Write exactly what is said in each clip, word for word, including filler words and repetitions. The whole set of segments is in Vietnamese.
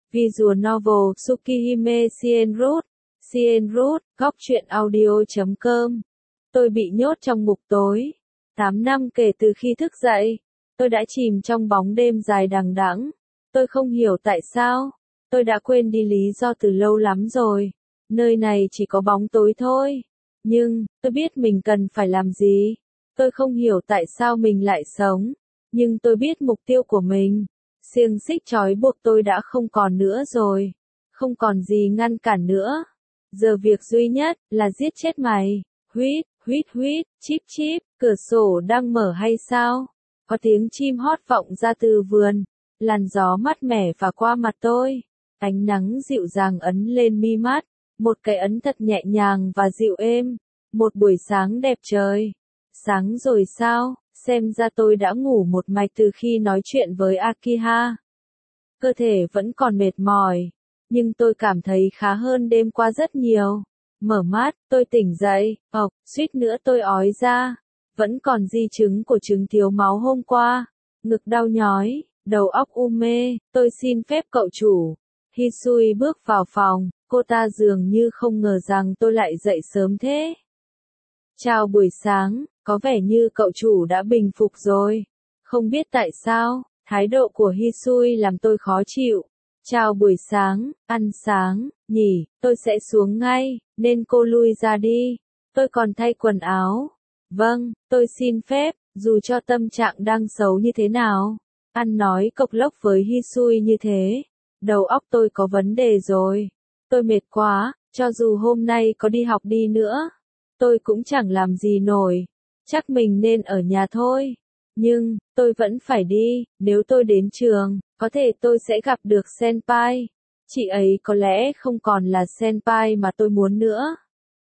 Visual Novel Tsukihime Shienroot, Shienroot, góc truyện audio chấm com. Tôi bị nhốt trong ngục tối. tám năm kể từ khi thức dậy, tôi đã chìm trong bóng đêm dài đằng đẵng. Tôi không hiểu tại sao, tôi đã quên đi lý do từ lâu lắm rồi. Nơi này chỉ có bóng tối thôi. Nhưng, tôi biết mình cần phải làm gì. Tôi không hiểu tại sao mình lại sống. Nhưng tôi biết mục tiêu của mình. Xiềng xích trói buộc tôi đã không còn nữa rồi. Không còn gì ngăn cản nữa. Giờ việc duy nhất là giết chết mày. Huýt, huýt huýt, chíp chíp, cửa sổ đang mở hay sao? Có tiếng chim hót vọng ra từ vườn. Làn gió mát mẻ phả qua mặt tôi. Ánh nắng dịu dàng ấn lên mi mắt. Một cái ấn thật nhẹ nhàng và dịu êm. Một buổi sáng đẹp trời. Sáng rồi sao? Xem ra tôi đã ngủ một mạch từ khi nói chuyện với Akiha. Cơ thể vẫn còn mệt mỏi, nhưng tôi cảm thấy khá hơn đêm qua rất nhiều. Mở mắt, tôi tỉnh dậy, ộc, suýt nữa tôi ói ra. Vẫn còn di chứng của chứng thiếu máu hôm qua. Ngực đau nhói, đầu óc u mê, tôi xin phép cậu chủ. Hisui bước vào phòng, cô ta dường như không ngờ rằng tôi lại dậy sớm thế. Chào buổi sáng, có vẻ như cậu chủ đã bình phục rồi. Không biết tại sao, thái độ của Hisui làm tôi khó chịu. Chào buổi sáng, ăn sáng, nhỉ, tôi sẽ xuống ngay, nên cô lui ra đi. Tôi còn thay quần áo. Vâng, tôi xin phép, dù cho tâm trạng đang xấu như thế nào. Ăn nói cộc lốc với Hisui như thế. Đầu óc tôi có vấn đề rồi. Tôi mệt quá, cho dù hôm nay có đi học đi nữa. Tôi cũng chẳng làm gì nổi. Chắc mình nên ở nhà thôi. Nhưng, tôi vẫn phải đi. Nếu tôi đến trường, có thể tôi sẽ gặp được Senpai. Chị ấy có lẽ không còn là Senpai mà tôi muốn nữa.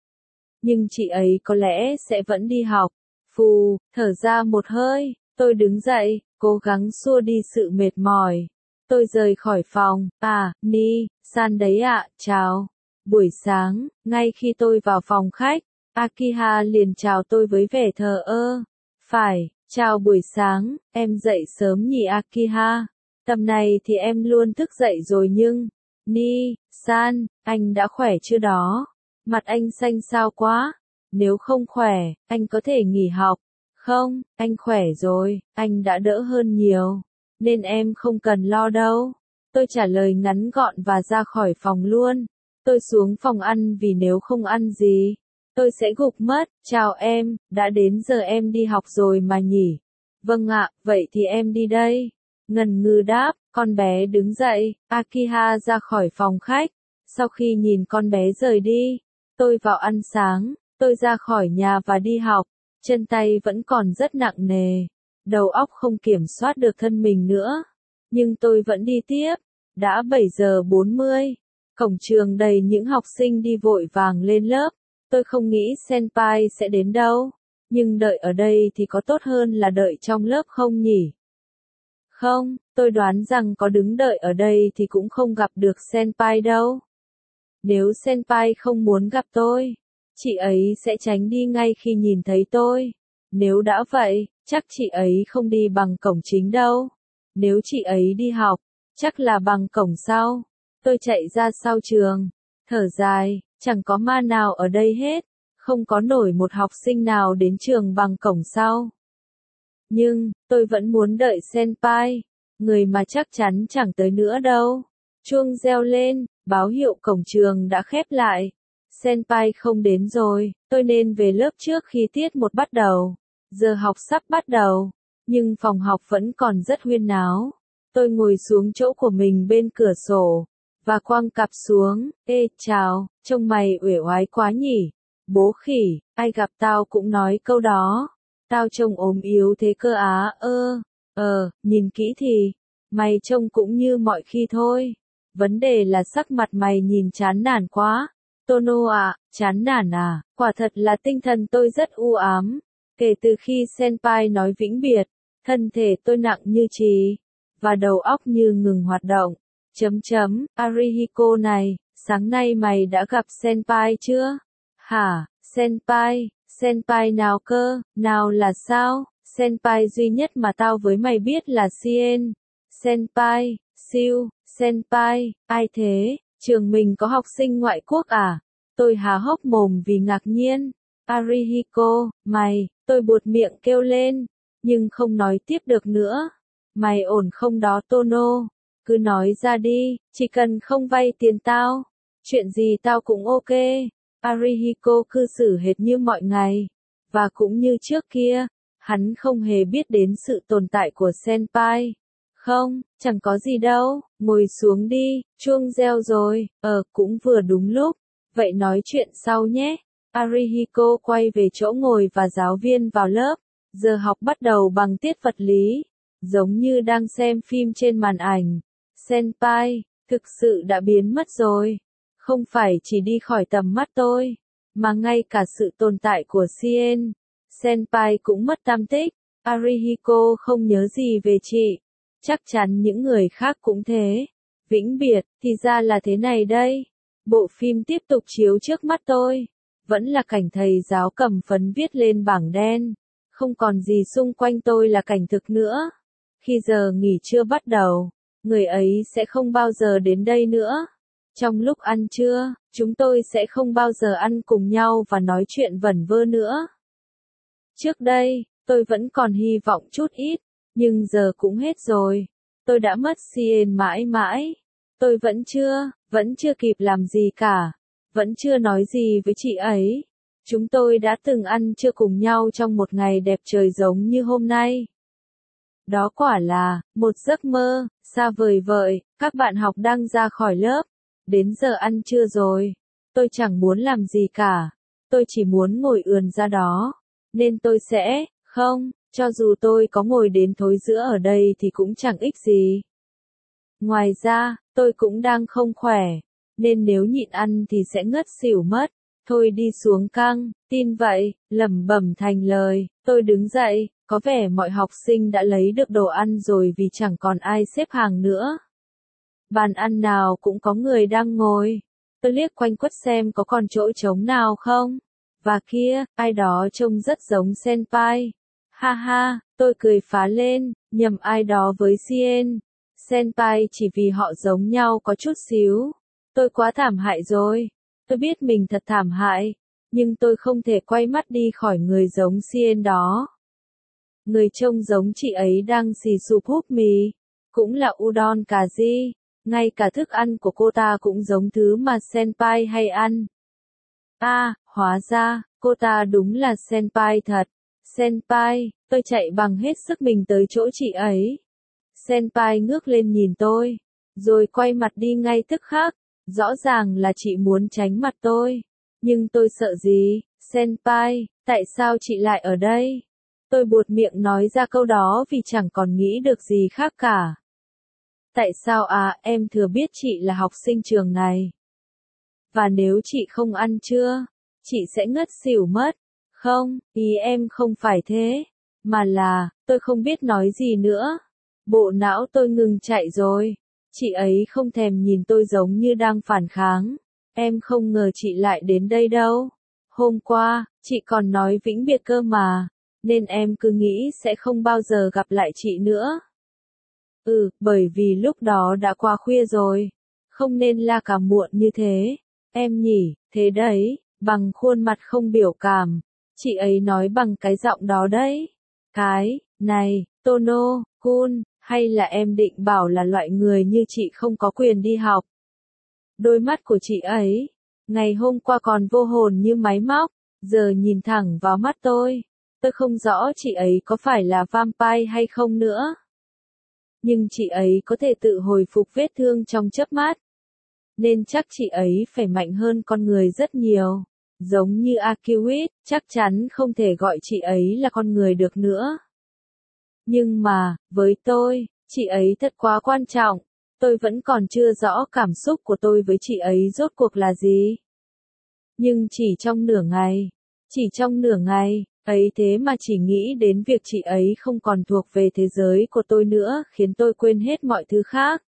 Nhưng chị ấy có lẽ sẽ vẫn đi học. Phù, thở ra một hơi. Tôi đứng dậy, cố gắng xua đi sự mệt mỏi. Tôi rời khỏi phòng. À, Ni, san đấy ạ, chào. Buổi sáng, ngay khi tôi vào phòng khách, Akiha liền chào tôi với vẻ thờ ơ. Phải, chào buổi sáng, em dậy sớm nhỉ Akiha. Tầm này thì em luôn thức dậy rồi nhưng... Ni, san, anh đã khỏe chưa đó? Mặt anh xanh xao quá. Nếu không khỏe, anh có thể nghỉ học. Không, anh khỏe rồi, anh đã đỡ hơn nhiều. Nên em không cần lo đâu. Tôi trả lời ngắn gọn và ra khỏi phòng luôn. Tôi xuống phòng ăn vì nếu không ăn gì, tôi sẽ gục mất. Chào em, đã đến giờ em đi học rồi mà nhỉ? Vâng ạ, vậy thì em đi đây. Ngần ngừ đáp, con bé đứng dậy. Akiha ra khỏi phòng khách. Sau khi nhìn con bé rời đi, tôi vào ăn sáng. Tôi ra khỏi nhà và đi học. Chân tay vẫn còn rất nặng nề. Đầu óc không kiểm soát được thân mình nữa. Nhưng tôi vẫn đi tiếp. Đã bảy giờ bốn mươi. Cổng trường đầy những học sinh đi vội vàng lên lớp. Tôi không nghĩ Senpai sẽ đến đâu. Nhưng đợi ở đây thì có tốt hơn là đợi trong lớp không nhỉ? Không, tôi đoán rằng có đứng đợi ở đây thì cũng không gặp được Senpai đâu. Nếu Senpai không muốn gặp tôi, chị ấy sẽ tránh đi ngay khi nhìn thấy tôi. Nếu đã vậy, chắc chị ấy không đi bằng cổng chính đâu. Nếu chị ấy đi học, chắc là bằng cổng sau. Tôi chạy ra sau trường, thở dài, chẳng có ma nào ở đây hết. Không có nổi một học sinh nào đến trường bằng cổng sau. Nhưng, tôi vẫn muốn đợi Senpai, người mà chắc chắn chẳng tới nữa đâu. Chuông reo lên, báo hiệu cổng trường đã khép lại. Senpai không đến rồi, tôi nên về lớp trước khi tiết một bắt đầu. Giờ học sắp bắt đầu, nhưng phòng học vẫn còn rất huyên náo. Tôi ngồi xuống chỗ của mình bên cửa sổ, và quăng cặp xuống. Ê, chào, trông mày uể oải quá nhỉ? Bố khỉ, ai gặp tao cũng nói câu đó. Tao trông ốm yếu thế cơ á, ơ, ờ, nhìn kỹ thì, mày trông cũng như mọi khi thôi. Vấn đề là sắc mặt mày nhìn chán nản quá. Tono à, chán nản à, quả thật là tinh thần tôi rất u ám. Kể từ khi Senpai nói vĩnh biệt, thân thể tôi nặng như chì, và đầu óc như ngừng hoạt động. Chấm chấm, Arihiko này, sáng nay mày đã gặp Senpai chưa? Hả, Senpai, Senpai nào cơ, nào là sao? Senpai duy nhất mà tao với mày biết là Sien. Senpai, siêu, Senpai, ai thế? Trường mình có học sinh ngoại quốc à? Tôi há hốc mồm vì ngạc nhiên. Arihiko, mày, tôi buột miệng kêu lên, nhưng không nói tiếp được nữa. Mày ổn không đó Tono? Cứ nói ra đi, chỉ cần không vay tiền tao. Chuyện gì tao cũng ok. Arihiko cư xử hệt như mọi ngày. Và cũng như trước kia, hắn không hề biết đến sự tồn tại của Senpai. Không, chẳng có gì đâu, ngồi xuống đi, chuông reo rồi, ờ, cũng vừa đúng lúc. Vậy nói chuyện sau nhé. Arihiko quay về chỗ ngồi và giáo viên vào lớp. Giờ học bắt đầu bằng tiết vật lý. Giống như đang xem phim trên màn ảnh. Senpai, thực sự đã biến mất rồi. Không phải chỉ đi khỏi tầm mắt tôi, mà ngay cả sự tồn tại của Sien. Senpai cũng mất tam tích. Arihiko không nhớ gì về chị. Chắc chắn những người khác cũng thế. Vĩnh biệt, thì ra là thế này đây. Bộ phim tiếp tục chiếu trước mắt tôi. Vẫn là cảnh thầy giáo cầm phấn viết lên bảng đen. Không còn gì xung quanh tôi là cảnh thực nữa. Khi giờ nghỉ trưa bắt đầu, người ấy sẽ không bao giờ đến đây nữa. Trong lúc ăn trưa, chúng tôi sẽ không bao giờ ăn cùng nhau và nói chuyện vẩn vơ nữa. Trước đây, tôi vẫn còn hy vọng chút ít, nhưng giờ cũng hết rồi. Tôi đã mất Sien mãi mãi. Tôi vẫn chưa, vẫn chưa kịp làm gì cả. Vẫn chưa nói gì với chị ấy. Chúng tôi đã từng ăn trưa cùng nhau trong một ngày đẹp trời giống như hôm nay. Đó quả là một giấc mơ xa vời vợi. Các bạn học đang ra khỏi lớp. Đến giờ ăn trưa rồi. Tôi chẳng muốn làm gì cả. Tôi chỉ muốn ngồi ườn ra đó. Nên tôi sẽ, không, cho dù tôi có ngồi đến thối giữa ở đây thì cũng chẳng ích gì. Ngoài ra, tôi cũng đang không khỏe. Nên nếu nhịn ăn thì sẽ ngất xỉu mất. Thôi đi xuống căng, tin vậy, lẩm bẩm thành lời. Tôi đứng dậy, có vẻ mọi học sinh đã lấy được đồ ăn rồi vì chẳng còn ai xếp hàng nữa. Bàn ăn nào cũng có người đang ngồi. Tôi liếc quanh quất xem có còn chỗ trống nào không. Và kia, ai đó trông rất giống Senpai. Ha ha, tôi cười phá lên, nhầm ai đó với Sien. Senpai chỉ vì họ giống nhau có chút xíu. Tôi quá thảm hại rồi. Tôi biết mình thật thảm hại. Nhưng tôi không thể quay mắt đi khỏi người giống Sien đó. Người trông giống chị ấy đang xì sụp húp mì. Cũng là udon cà ri. Ngay cả thức ăn của cô ta cũng giống thứ mà Senpai hay ăn. À, hóa ra, cô ta đúng là Senpai thật. Senpai, tôi chạy bằng hết sức mình tới chỗ chị ấy. Senpai ngước lên nhìn tôi, rồi quay mặt đi ngay tức khắc. Rõ ràng là chị muốn tránh mặt tôi. Nhưng tôi sợ gì? Senpai, tại sao chị lại ở đây? Tôi buột miệng nói ra câu đó vì chẳng còn nghĩ được gì khác cả. Tại sao à, em thừa biết chị là học sinh trường này. Và nếu chị không ăn trưa, chị sẽ ngất xỉu mất. Không, ý em không phải thế. Mà là, tôi không biết nói gì nữa. Bộ não tôi ngừng chạy rồi. Chị ấy không thèm nhìn tôi giống như đang phản kháng. Em không ngờ chị lại đến đây đâu. Hôm qua, chị còn nói vĩnh biệt cơ mà. Nên em cứ nghĩ sẽ không bao giờ gặp lại chị nữa. Ừ, bởi vì lúc đó đã qua khuya rồi. Không nên la cả muộn như thế. Em nhỉ, thế đấy, bằng khuôn mặt không biểu cảm. Chị ấy nói bằng cái giọng đó đấy. Cái, này, Tono, Kun, hay là em định bảo là loại người như chị không có quyền đi học? Đôi mắt của chị ấy, ngày hôm qua còn vô hồn như máy móc, giờ nhìn thẳng vào mắt tôi. Tôi không rõ chị ấy có phải là vampire hay không nữa. Nhưng chị ấy có thể tự hồi phục vết thương trong chớp mắt. Nên chắc chị ấy phải mạnh hơn con người rất nhiều. Giống như Akiwit, chắc chắn không thể gọi chị ấy là con người được nữa. Nhưng mà, với tôi, chị ấy thật quá quan trọng. Tôi vẫn còn chưa rõ cảm xúc của tôi với chị ấy rốt cuộc là gì. Nhưng chỉ trong nửa ngày, chỉ trong nửa ngày, ấy thế mà chỉ nghĩ đến việc chị ấy không còn thuộc về thế giới của tôi nữa khiến tôi quên hết mọi thứ khác.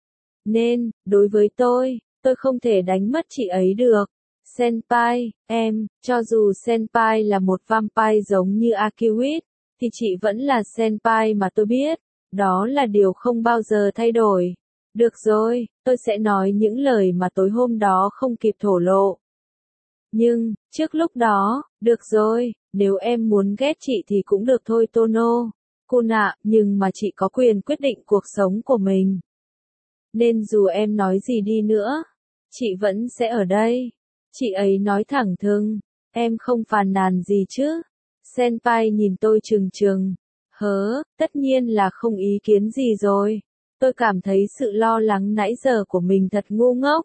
Nên, đối với tôi, tôi không thể đánh mất chị ấy được. Senpai, em, cho dù Senpai là một vampire giống như Akiwit, thì chị vẫn là Senpai mà tôi biết. Đó là điều không bao giờ thay đổi. Được rồi, tôi sẽ nói những lời mà tối hôm đó không kịp thổ lộ. Nhưng, trước lúc đó, được rồi, nếu em muốn ghét chị thì cũng được thôi Tono. Kun ạ, nhưng mà chị có quyền quyết định cuộc sống của mình. Nên dù em nói gì đi nữa, chị vẫn sẽ ở đây. Chị ấy nói thẳng thừng, em không phàn nàn gì chứ? Senpai nhìn tôi trừng trừng. Hớ, tất nhiên là không ý kiến gì rồi. Tôi cảm thấy sự lo lắng nãy giờ của mình thật ngu ngốc.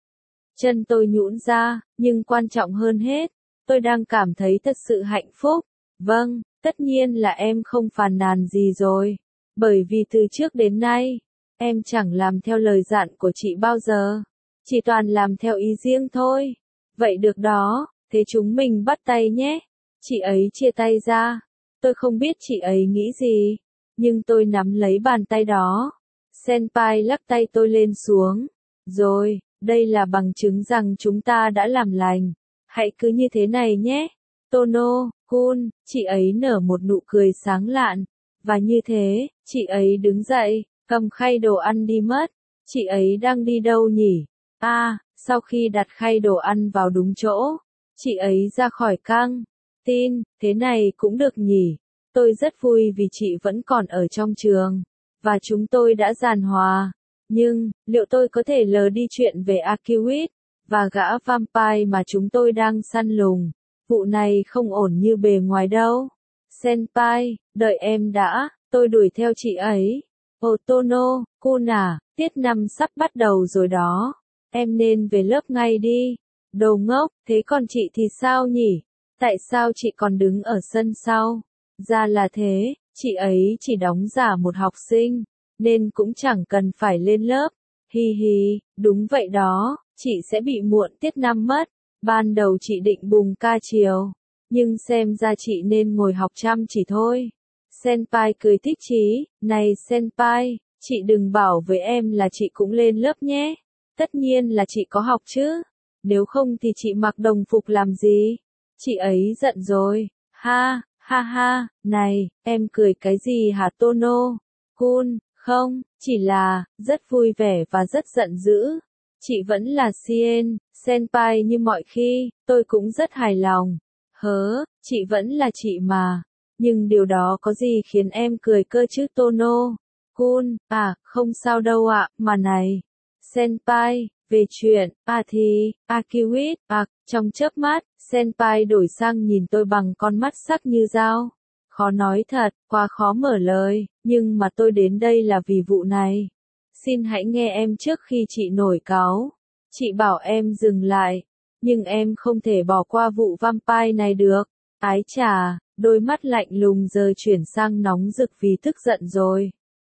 Chân tôi nhũn ra, nhưng quan trọng hơn hết, tôi đang cảm thấy thật sự hạnh phúc. Vâng, tất nhiên là em không phàn nàn gì rồi. Bởi vì từ trước đến nay, em chẳng làm theo lời dặn của chị bao giờ. Chỉ toàn làm theo ý riêng thôi. Vậy được đó, thế chúng mình bắt tay nhé. Chị ấy chia tay ra. Tôi không biết chị ấy nghĩ gì, nhưng tôi nắm lấy bàn tay đó. Senpai lắc tay tôi lên xuống. Rồi, đây là bằng chứng rằng chúng ta đã làm lành. Hãy cứ như thế này nhé. Tono, Kun, chị ấy nở một nụ cười sáng lạn. Và như thế, chị ấy đứng dậy, cầm khay đồ ăn đi mất. Chị ấy đang đi đâu nhỉ? À, sau khi đặt khay đồ ăn vào đúng chỗ, chị ấy ra khỏi căng tin, thế này cũng được nhỉ. Tôi rất vui vì chị vẫn còn ở trong trường, và chúng tôi đã giàn hòa. Nhưng, liệu tôi có thể lờ đi chuyện về Akiwit, và gã vampire mà chúng tôi đang săn lùng? Vụ này không ổn như bề ngoài đâu. Senpai, đợi em đã, tôi đuổi theo chị ấy. Otono, Kun à, tiết năm sắp bắt đầu rồi đó. Em nên về lớp ngay đi. Đồ ngốc, thế còn chị thì sao nhỉ? Tại sao chị còn đứng ở sân sau? Ra là thế, chị ấy chỉ đóng giả một học sinh, nên cũng chẳng cần phải lên lớp. Hi hi, đúng vậy đó, chị sẽ bị muộn tiết năm mất. Ban đầu chị định bùng ca chiều, nhưng xem ra chị nên ngồi học chăm chỉ thôi. Senpai cười thích chí, này Senpai, chị đừng bảo với em là chị cũng lên lớp nhé. Tất nhiên là chị có học chứ, nếu không thì chị mặc đồng phục làm gì? Chị ấy giận rồi, ha, ha ha, này, em cười cái gì hả Tono? Kun, không, chỉ là, rất vui vẻ và rất giận dữ. Chị vẫn là Sien, Senpai như mọi khi, tôi cũng rất hài lòng. Hớ, chị vẫn là chị mà. Nhưng điều đó có gì khiến em cười cơ chứ Tono? Kun, à, không sao đâu ạ, mà này. Senpai, về chuyện, à thì, Akiwit, à, trong chớp mắt, Senpai đổi sang nhìn tôi bằng con mắt sắc như dao. Khó nói thật, quá khó mở lời, nhưng mà tôi đến đây là vì vụ này. Xin hãy nghe em trước khi chị nổi cáu. Chị bảo em dừng lại, nhưng em không thể bỏ qua vụ vampire này được. Ái chà, đôi mắt lạnh lùng giờ chuyển sang nóng rực vì tức giận rồi.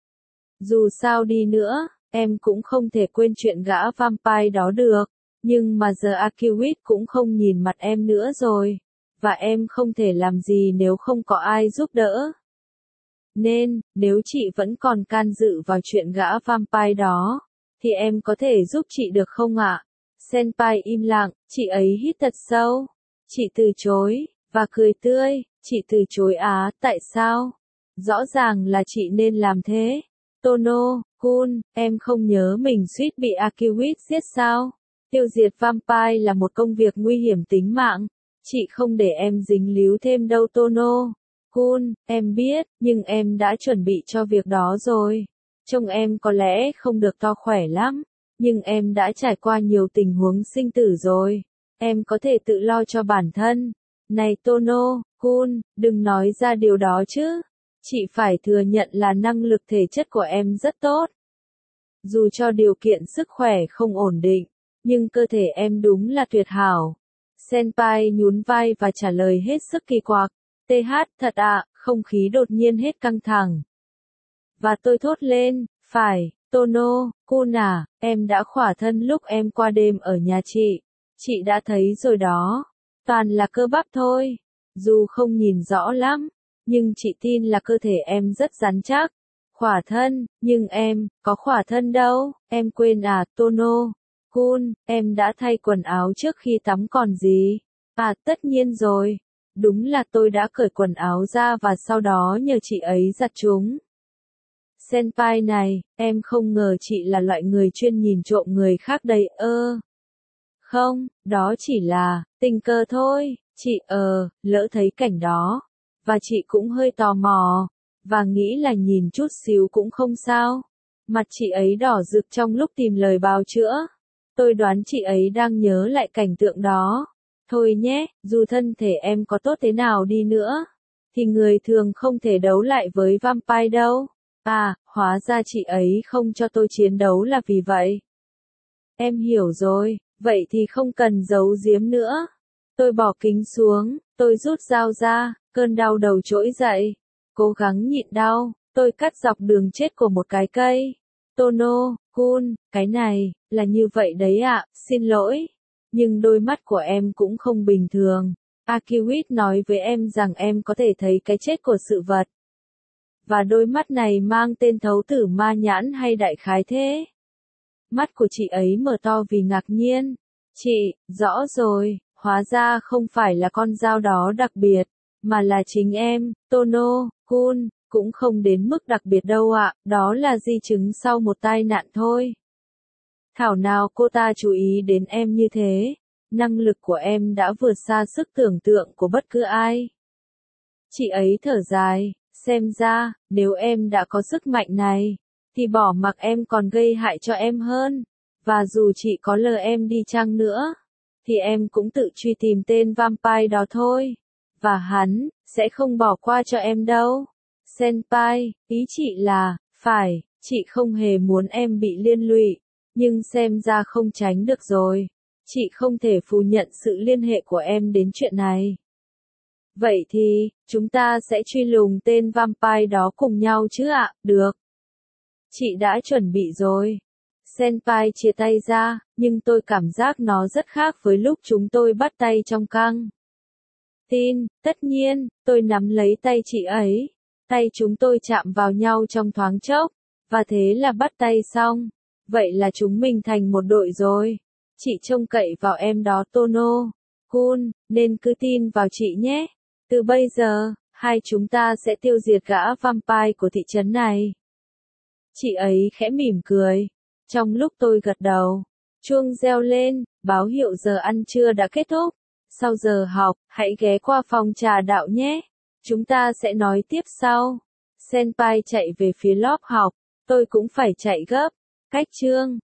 Dù sao đi nữa, em cũng không thể quên chuyện gã vampire đó được. Nhưng mà giờ Akiwit cũng không nhìn mặt em nữa rồi. Và em không thể làm gì nếu không có ai giúp đỡ. Nên, nếu chị vẫn còn can dự vào chuyện gã vampire đó, thì em có thể giúp chị được không ạ? Senpai im lặng, chị ấy hít thật sâu. Chị từ chối, và cười tươi, chị từ chối á, tại sao? Rõ ràng là chị nên làm thế. Tono, Kun, em không nhớ mình suýt bị Akiwit giết sao? Tiêu diệt vampire là một công việc nguy hiểm tính mạng. Chị không để em dính líu thêm đâu Tono. Kun, em biết, nhưng em đã chuẩn bị cho việc đó rồi. Trông em có lẽ không được to khỏe lắm, nhưng em đã trải qua nhiều tình huống sinh tử rồi. Em có thể tự lo cho bản thân. Này Tono, Kun, đừng nói ra điều đó chứ. Chị phải thừa nhận là năng lực thể chất của em rất tốt. Dù cho điều kiện sức khỏe không ổn định, nhưng cơ thể em đúng là tuyệt hảo. Senpai nhún vai và trả lời hết sức kỳ quặc. tê hát, thật ạ, không khí đột nhiên hết căng thẳng. Và tôi thốt lên, phải, Tono, Kun à, em đã khỏa thân lúc em qua đêm ở nhà chị. Chị đã thấy rồi đó. Toàn là cơ bắp thôi. Dù không nhìn rõ lắm, nhưng chị tin là cơ thể em rất rắn chắc. Khỏa thân, nhưng em, có khỏa thân đâu, em quên à, Tono. Kun, em đã thay quần áo trước khi tắm còn gì? À, tất nhiên rồi. Đúng là tôi đã cởi quần áo ra và sau đó nhờ chị ấy giặt chúng. Senpai này, em không ngờ chị là loại người chuyên nhìn trộm người khác đây ơ. Không, đó chỉ là, tình cờ thôi, chị ờ, lỡ thấy cảnh đó. Và chị cũng hơi tò mò, và nghĩ là nhìn chút xíu cũng không sao. Mặt chị ấy đỏ rực trong lúc tìm lời bào chữa. Tôi đoán chị ấy đang nhớ lại cảnh tượng đó. Thôi nhé, dù thân thể em có tốt thế nào đi nữa, thì người thường không thể đấu lại với vampire đâu. À, hóa ra chị ấy không cho tôi chiến đấu là vì vậy. Em hiểu rồi, vậy thì không cần giấu giếm nữa. Tôi bỏ kính xuống, tôi rút dao ra, cơn đau đầu trỗi dậy. Cố gắng nhịn đau, tôi cắt dọc đường chết của một cái cây. Tono, Kun, cái này, là như vậy đấy ạ, xin lỗi. Nhưng đôi mắt của em cũng không bình thường. Akiwit nói với em rằng em có thể thấy cái chết của sự vật. Và đôi mắt này mang tên thấu tử ma nhãn hay đại khái thế? Mắt của chị ấy mở to vì ngạc nhiên. Chị, rõ rồi, hóa ra không phải là con dao đó đặc biệt, mà là chính em, Tono, Kun, cũng không đến mức đặc biệt đâu ạ, đó là di chứng sau một tai nạn thôi. Thảo nào cô ta chú ý đến em như thế, năng lực của em đã vượt xa sức tưởng tượng của bất cứ ai. Chị ấy thở dài, xem ra, nếu em đã có sức mạnh này, thì bỏ mặc em còn gây hại cho em hơn. Và dù chị có lờ em đi chăng nữa, thì em cũng tự truy tìm tên vampire đó thôi. Và hắn, sẽ không bỏ qua cho em đâu. Senpai, ý chị là, phải, chị không hề muốn em bị liên lụy, nhưng xem ra không tránh được rồi. Chị không thể phủ nhận sự liên hệ của em đến chuyện này. Vậy thì, chúng ta sẽ truy lùng tên vampire đó cùng nhau chứ ạ, được. Chị đã chuẩn bị rồi. Senpai chia tay ra, nhưng tôi cảm giác nó rất khác với lúc chúng tôi bắt tay trong căng tin. Tất nhiên, tôi nắm lấy tay chị ấy. Tay chúng tôi chạm vào nhau trong thoáng chốc. Và thế là bắt tay xong. Vậy là chúng mình thành một đội rồi. Chị trông cậy vào em đó Tono, Kun, nên cứ tin vào chị nhé. Từ bây giờ, hai chúng ta sẽ tiêu diệt gã vampire của thị trấn này. Chị ấy khẽ mỉm cười. Trong lúc tôi gật đầu, chuông reo lên, báo hiệu giờ ăn trưa đã kết thúc. Sau giờ học, hãy ghé qua phòng trà đạo nhé. Chúng ta sẽ nói tiếp sau. Senpai chạy về phía lớp học, tôi cũng phải chạy gấp. Cách chương